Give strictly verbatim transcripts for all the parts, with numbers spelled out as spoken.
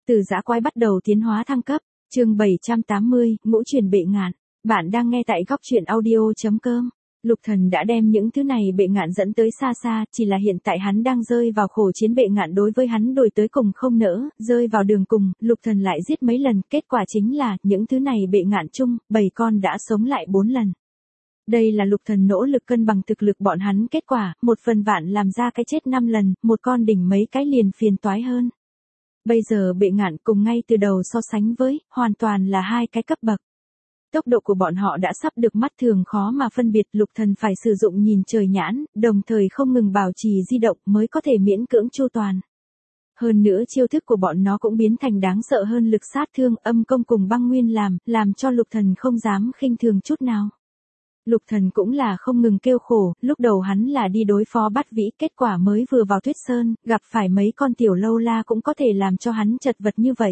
Từ dã quái bắt đầu tiến hóa thăng cấp, chương bảy trăm tám mươi, ngũ truyền bệ ngạn. Bạn đang nghe tại góc truyện audio.com. Lục Thần đã đem những thứ này bệ ngạn dẫn tới xa xa, chỉ là hiện tại hắn đang rơi vào khổ chiến, bệ ngạn đối với hắn đuổi tới cùng không nỡ, rơi vào đường cùng, Lục Thần lại giết mấy lần, kết quả chính là, những thứ này bệ ngạn chung, bảy con đã sống lại bốn lần. Đây là Lục Thần nỗ lực cân bằng thực lực bọn hắn, kết quả, một phần vạn làm ra cái chết năm lần, một con đỉnh mấy cái liền phiền toái hơn. Bây giờ bệ ngạn cùng ngay từ đầu so sánh với, hoàn toàn là hai cái cấp bậc. Tốc độ của bọn họ đã sắp được mắt thường khó mà phân biệt, Lục Thần phải sử dụng nhìn trời nhãn, đồng thời không ngừng bảo trì di động mới có thể miễn cưỡng chu toàn. Hơn nữa chiêu thức của bọn nó cũng biến thành đáng sợ hơn, lực sát thương, âm công cùng băng nguyên làm, làm cho Lục Thần không dám khinh thường chút nào. Lục Thần cũng là không ngừng kêu khổ, lúc đầu hắn là đi đối phó Bát Vĩ, kết quả mới vừa vào Tuyết Sơn, gặp phải mấy con tiểu lâu la cũng có thể làm cho hắn chật vật như vậy.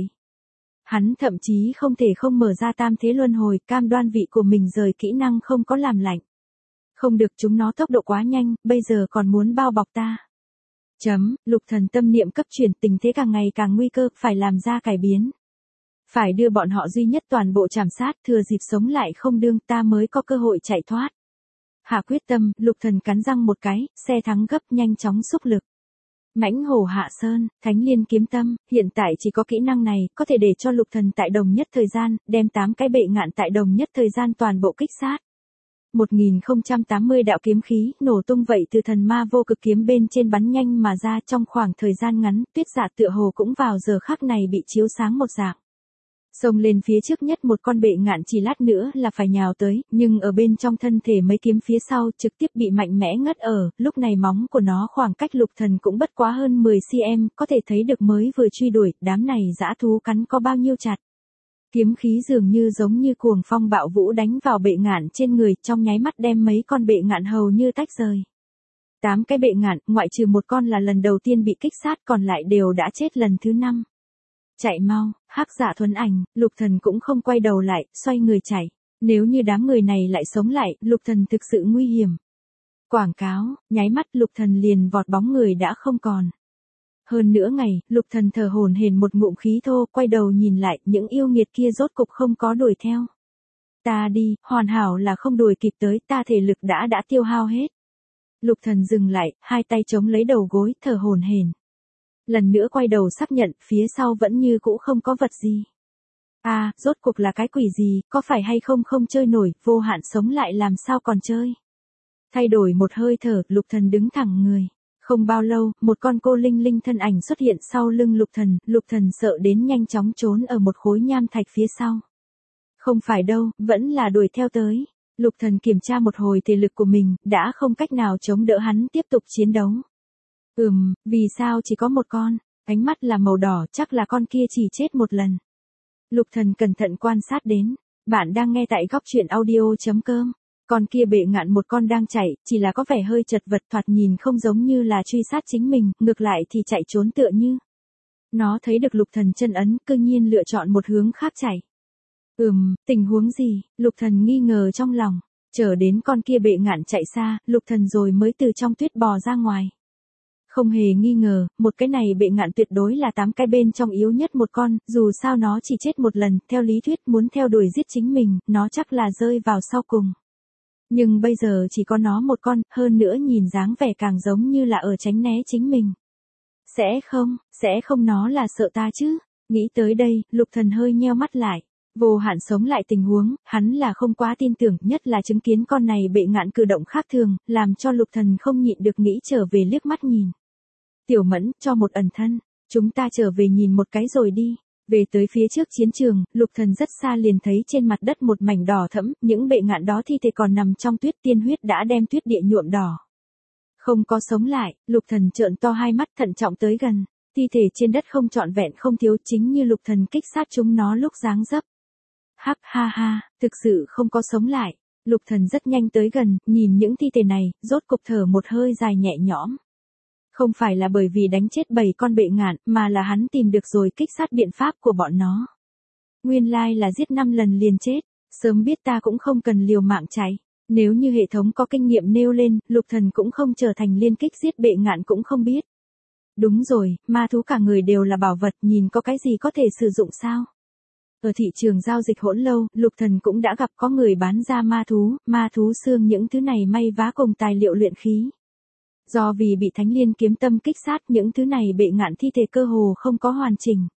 Hắn thậm chí không thể không mở ra tam thế luân hồi, cam đoan vị của mình rời kỹ năng không có làm lạnh. Không được, chúng nó tốc độ quá nhanh, bây giờ còn muốn bao bọc ta. Chấm, Lục Thần tâm niệm cấp chuyển, tình thế càng ngày càng nguy cơ, phải làm ra cải biến. Phải đưa bọn họ duy nhất toàn bộ chảm sát, thừa dịp sống lại không đương, ta mới có cơ hội chạy thoát. Hạ quyết tâm, Lục Thần cắn răng một cái, xe thắng gấp, nhanh chóng xúc lực. Mãnh hổ hạ sơn, thánh liên kiếm tâm, hiện tại chỉ có kỹ năng này, có thể để cho Lục Thần tại đồng nhất thời gian, đem tám cái bệ ngạn tại đồng nhất thời gian toàn bộ kích sát. một nghìn không trăm tám mươi đạo kiếm khí, nổ tung vậy từ thần ma vô cực kiếm bên trên bắn nhanh mà ra, trong khoảng thời gian ngắn, Tuyết Dạ tựa hồ cũng vào giờ khắc này bị chiếu sáng một dạng. Xông lên phía trước nhất một con bệ ngạn chỉ lát nữa là phải nhào tới, nhưng ở bên trong thân thể mấy kiếm phía sau trực tiếp bị mạnh mẽ ngất ở, lúc này móng của nó khoảng cách Lục Thần cũng bất quá hơn mười xăng-ti-mét, có thể thấy được mới vừa truy đuổi, đám này dã thú cắn có bao nhiêu chặt. Kiếm khí dường như giống như cuồng phong bạo vũ đánh vào bệ ngạn trên người, trong nháy mắt đem mấy con bệ ngạn hầu như tách rời. Tám cái bệ ngạn, ngoại trừ một con là lần đầu tiên bị kích sát, còn lại đều đã chết lần thứ năm. Chạy mau, Hắc Dạ thuần ảnh, Lục Thần cũng không quay đầu lại, xoay người chạy. Nếu như đám người này lại sống lại, Lục Thần thực sự nguy hiểm. Quảng cáo, nháy mắt Lục Thần liền vọt bóng người đã không còn. Hơn nữa ngày, Lục Thần thở hổn hển một ngụm khí thô, quay đầu nhìn lại, những yêu nghiệt kia rốt cục không có đuổi theo. Ta đi, hoàn hảo là không đuổi kịp tới, ta thể lực đã đã tiêu hao hết. Lục Thần dừng lại, hai tay chống lấy đầu gối, thở hổn hển. Lần nữa quay đầu xác nhận, phía sau vẫn như cũ không có vật gì. À, rốt cuộc là cái quỷ gì, có phải hay không không chơi nổi, vô hạn sống lại làm sao còn chơi. Thay đổi một hơi thở, Lục Thần đứng thẳng người. Không bao lâu, một con cô linh linh thân ảnh xuất hiện sau lưng Lục Thần, Lục Thần sợ đến nhanh chóng trốn ở một khối nham thạch phía sau. Không phải đâu, vẫn là đuổi theo tới. Lục Thần kiểm tra một hồi thể lực của mình, đã không cách nào chống đỡ hắn tiếp tục chiến đấu. Ừm, vì sao chỉ có một con, ánh mắt là màu đỏ, chắc là con kia chỉ chết một lần. Lục Thần cẩn thận quan sát đến, bạn đang nghe tại góc truyện audio.com. Con kia bệ ngạn một con đang chạy, chỉ là có vẻ hơi chật vật, thoạt nhìn không giống như là truy sát chính mình, ngược lại thì chạy trốn tựa như. Nó thấy được Lục Thần chân ấn, cư nhiên lựa chọn một hướng khác chạy. Ừm, tình huống gì, Lục Thần nghi ngờ trong lòng, chờ đến con kia bệ ngạn chạy xa, Lục Thần rồi mới từ trong tuyết bò ra ngoài. Không hề nghi ngờ, một cái này bệ ngạn tuyệt đối là tám cái bên trong yếu nhất một con, dù sao nó chỉ chết một lần, theo lý thuyết muốn theo đuổi giết chính mình, nó chắc là rơi vào sau cùng. Nhưng bây giờ chỉ có nó một con, hơn nữa nhìn dáng vẻ càng giống như là ở tránh né chính mình. Sẽ không, sẽ không nó là sợ ta chứ. Nghĩ tới đây, Lục Thần hơi nheo mắt lại. Vô hạn sống lại tình huống, hắn là không quá tin tưởng, nhất là chứng kiến con này bệ ngạn cử động khác thường, làm cho Lục Thần không nhịn được nghĩ trở về liếc mắt nhìn. Tiểu Mẫn, cho một ẩn thân, chúng ta trở về nhìn một cái rồi đi. Về tới phía trước chiến trường, Lục Thần rất xa liền thấy trên mặt đất một mảnh đỏ thẫm, những bệ ngạn đó thi thể còn nằm trong tuyết, tiên huyết đã đem tuyết địa nhuộm đỏ. Không có sống lại, Lục Thần trợn to hai mắt thận trọng tới gần, thi thể trên đất không trọn vẹn không thiếu, chính như Lục Thần kích sát chúng nó lúc giáng dấp. Hắc ha ha, thực sự không có sống lại. Lục Thần rất nhanh tới gần, nhìn những thi thể này, rốt cục thở một hơi dài nhẹ nhõm. Không phải là bởi vì đánh chết bảy con bệ ngạn, mà là hắn tìm được rồi kích sát biện pháp của bọn nó. Nguyên lai là giết năm lần liền chết, sớm biết ta cũng không cần liều mạng chạy. Nếu như hệ thống có kinh nghiệm nêu lên, Lục Thần cũng không trở thành liên kích giết bệ ngạn cũng không biết. Đúng rồi, ma thú cả người đều là bảo vật, nhìn có cái gì có thể sử dụng sao? Ở thị trường giao dịch hỗn lâu, Lục Thần cũng đã gặp có người bán ra ma thú, ma thú xương những thứ này may vá cùng tài liệu luyện khí. Do vì bị Thánh Liên kiếm tâm kích sát, những thứ này bệ ngạn thi thể cơ hồ không có hoàn chỉnh.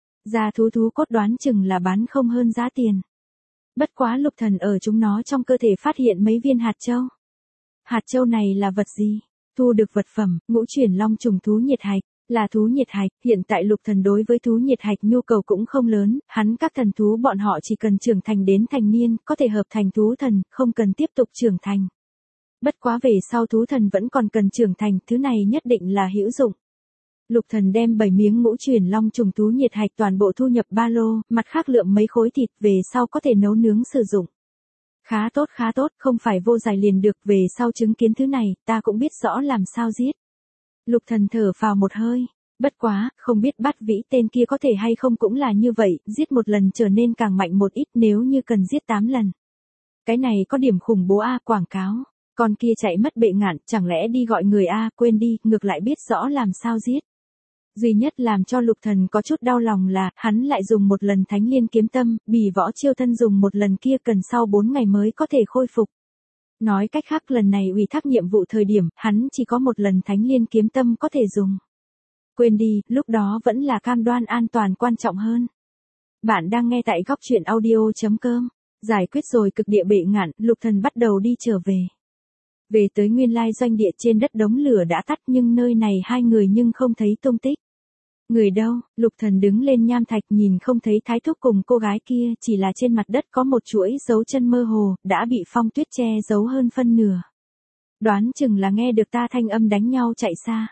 Da thú thú cốt đoán chừng là bán không hơn giá tiền. Bất quá Lục Thần ở chúng nó trong cơ thể phát hiện mấy viên hạt châu. Hạt châu này là vật gì? Thu được vật phẩm, ngũ chuyển long trùng thú nhiệt hạch, là thú nhiệt hạch. Hiện tại Lục Thần đối với thú nhiệt hạch nhu cầu cũng không lớn, hắn các thần thú bọn họ chỉ cần trưởng thành đến thành niên, có thể hợp thành thú thần, không cần tiếp tục trưởng thành. Bất quá về sau thú thần vẫn còn cần trưởng thành, thứ này nhất định là hữu dụng. Lục Thần đem bảy miếng ngũ chuyển long trùng thú nhiệt hạch toàn bộ thu nhập ba lô, mặt khác lượm mấy khối thịt về sau có thể nấu nướng sử dụng. Khá tốt khá tốt, không phải vô giải liền được, về sau chứng kiến thứ này, ta cũng biết rõ làm sao giết. Lục Thần thở phào một hơi, bất quá, không biết Bát Vĩ tên kia có thể hay không cũng là như vậy, giết một lần trở nên càng mạnh một ít nếu như cần giết tám lần. Cái này có điểm khủng bố a, quảng cáo. Con kia chạy mất bệ ngạn, chẳng lẽ đi gọi người a, quên đi, ngược lại biết rõ làm sao giết. Duy nhất làm cho Lục Thần có chút đau lòng là, hắn lại dùng một lần Thánh Liên kiếm tâm, bỉ võ chiêu thân dùng một lần kia cần sau bốn ngày mới có thể khôi phục. Nói cách khác lần này ủy thác nhiệm vụ thời điểm, hắn chỉ có một lần Thánh Liên kiếm tâm có thể dùng. Quên đi, lúc đó vẫn là cam đoan an toàn quan trọng hơn. Bạn đang nghe tại góc truyện audio chấm com. Giải quyết rồi cực địa bệ ngạn, Lục Thần bắt đầu đi trở về. Về tới nguyên lai doanh địa, trên đất đống lửa đã tắt nhưng nơi này hai người nhưng không thấy tung tích. Người đâu? Lục Thần đứng lên nham thạch nhìn không thấy Thái Thúc cùng cô gái kia, chỉ là trên mặt đất có một chuỗi dấu chân mơ hồ, đã bị phong tuyết che giấu hơn phân nửa. Đoán chừng là nghe được ta thanh âm đánh nhau chạy xa.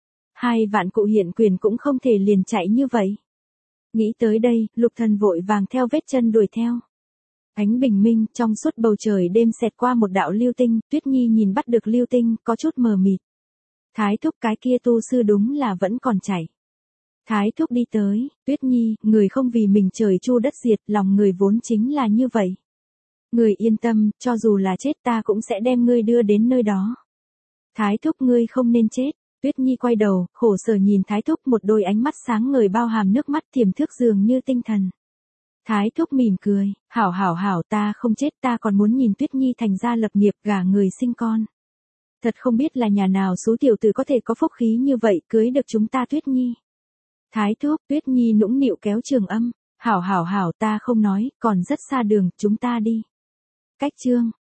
Hai vạn cụ hiện quyền cũng không thể liền chạy như vậy. Nghĩ tới đây, Lục Thần vội vàng theo vết chân đuổi theo. Ánh bình minh, trong suốt bầu trời đêm xẹt qua một đạo lưu tinh, Tuyết Nhi nhìn bắt được lưu tinh, có chút mờ mịt. Thái Thúc cái kia tu sư đúng là vẫn còn chạy. Thái Thúc đi tới, Tuyết Nhi, người không vì mình trời chu đất diệt, lòng người vốn chính là như vậy. Người yên tâm, cho dù là chết ta cũng sẽ đem ngươi đưa đến nơi đó. Thái Thúc ngươi không nên chết. Tuyết Nhi quay đầu, khổ sở nhìn Thái Thúc, một đôi ánh mắt sáng ngời bao hàm nước mắt tiềm thức dường như tinh thần. Thái Thúc mỉm cười, hảo hảo hảo, ta không chết, ta còn muốn nhìn Tuyết Nhi thành gia lập nghiệp, gả người sinh con. Thật không biết là nhà nào số tiểu tử có thể có phúc khí như vậy, cưới được chúng ta Tuyết Nhi. Thái Thúc, Tuyết Nhi nũng nịu kéo Trường Âm, hảo hảo hảo, ta không nói, còn rất xa đường, chúng ta đi. Cách chương,